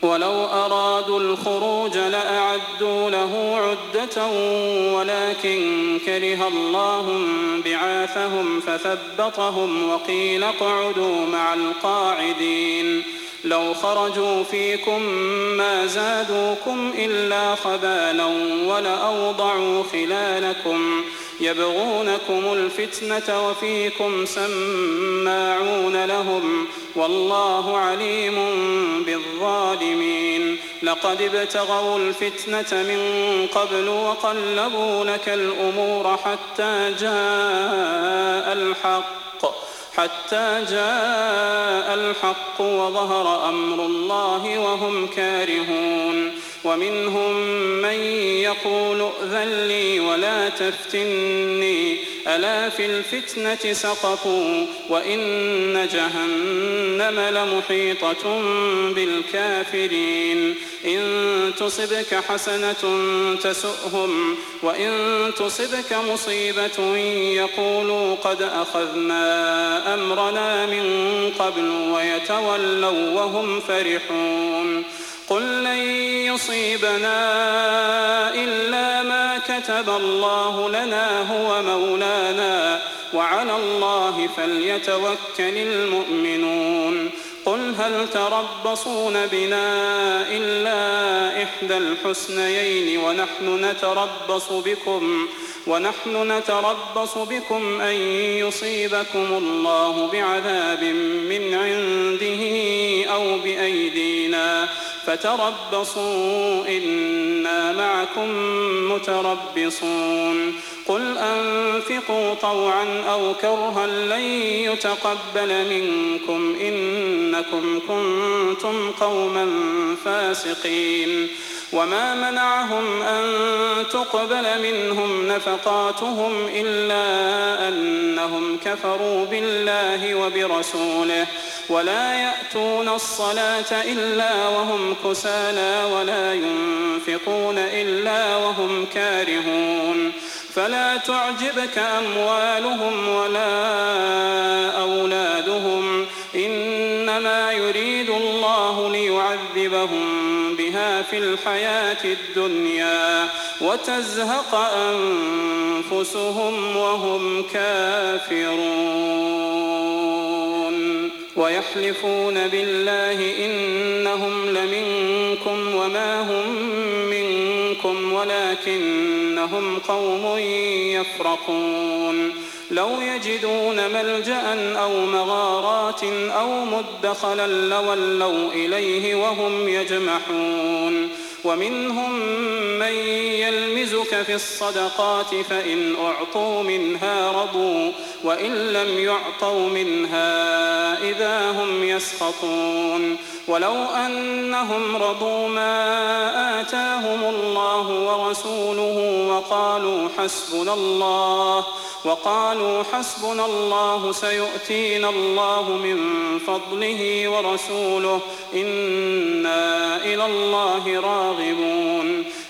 ولو أرادوا الخروج لأعدوا له عدة ولكن كره الله بعاثهم فثبطهم وقيل اقعدوا مع القاعدين لو خرجوا فيكم ما زادوكم إلا خبالا ولأوضعوا خلالكم يبغونكم الفتنة وفيكم سماعون لهم والله عليم بالظالمين لقد ابتغوا الفتنة من قبل وقلبوا لك الأمور حتى جاء الحق وظهر أمر الله وهم كارهون ومنهم من يقول ائذن لي ولا تفتني ألا في الفتنة سقطوا وإن جهنم لمحيطة بالكافرين إن تصبك حسنة تسؤهم وإن تصبك مصيبة يقولوا قد أخذنا أمرنا من قبل ويتولوا وهم فرحون قل لن يصيبنا إلا ما كتب الله لنا هو مولانا وعلى الله فليتوكل المؤمنون قل هل تربصون بنا إلا إحدى الحسنيين ونحن نتربص بكم أن يصيبكم الله بعذاب من عنده أو بأيدينا فتربصوا إنا معكم متربصون قل أنفقوا طوعا أو كرها لن يتقبل منكم إنكم كنتم قوما فاسقين وما منعهم أن تقبل منهم نفقاتهم إلا أنهم كفروا بالله وبرسوله ولا يأتون الصلاة إلا وهم كسالى ولا ينفقون إلا وهم كارهون فلا تعجبك أموالهم ولا أولادهم إنما يريد الله ليعذبهم بها في الحياة الدنيا وتزهق أنفسهم وهم كافرون ويحلفون بالله إنهم لمنكم وما هم منكم ولكنهم قوم يفرقون لو يجدون ملجأ أو مغارات أو مدخلا لولوا إليه وهم يجمحون ومنهم من يلمزك في الصدقات فإن أعطوا منها رضوا وإن لم يعطوا منها إذا هم يسخطون ولو أنهم رضوا ما آتاهم الله ورسوله وقالوا حسبنا الله سيؤتينا الله من فضله ورسوله إنا إلى الله راغبون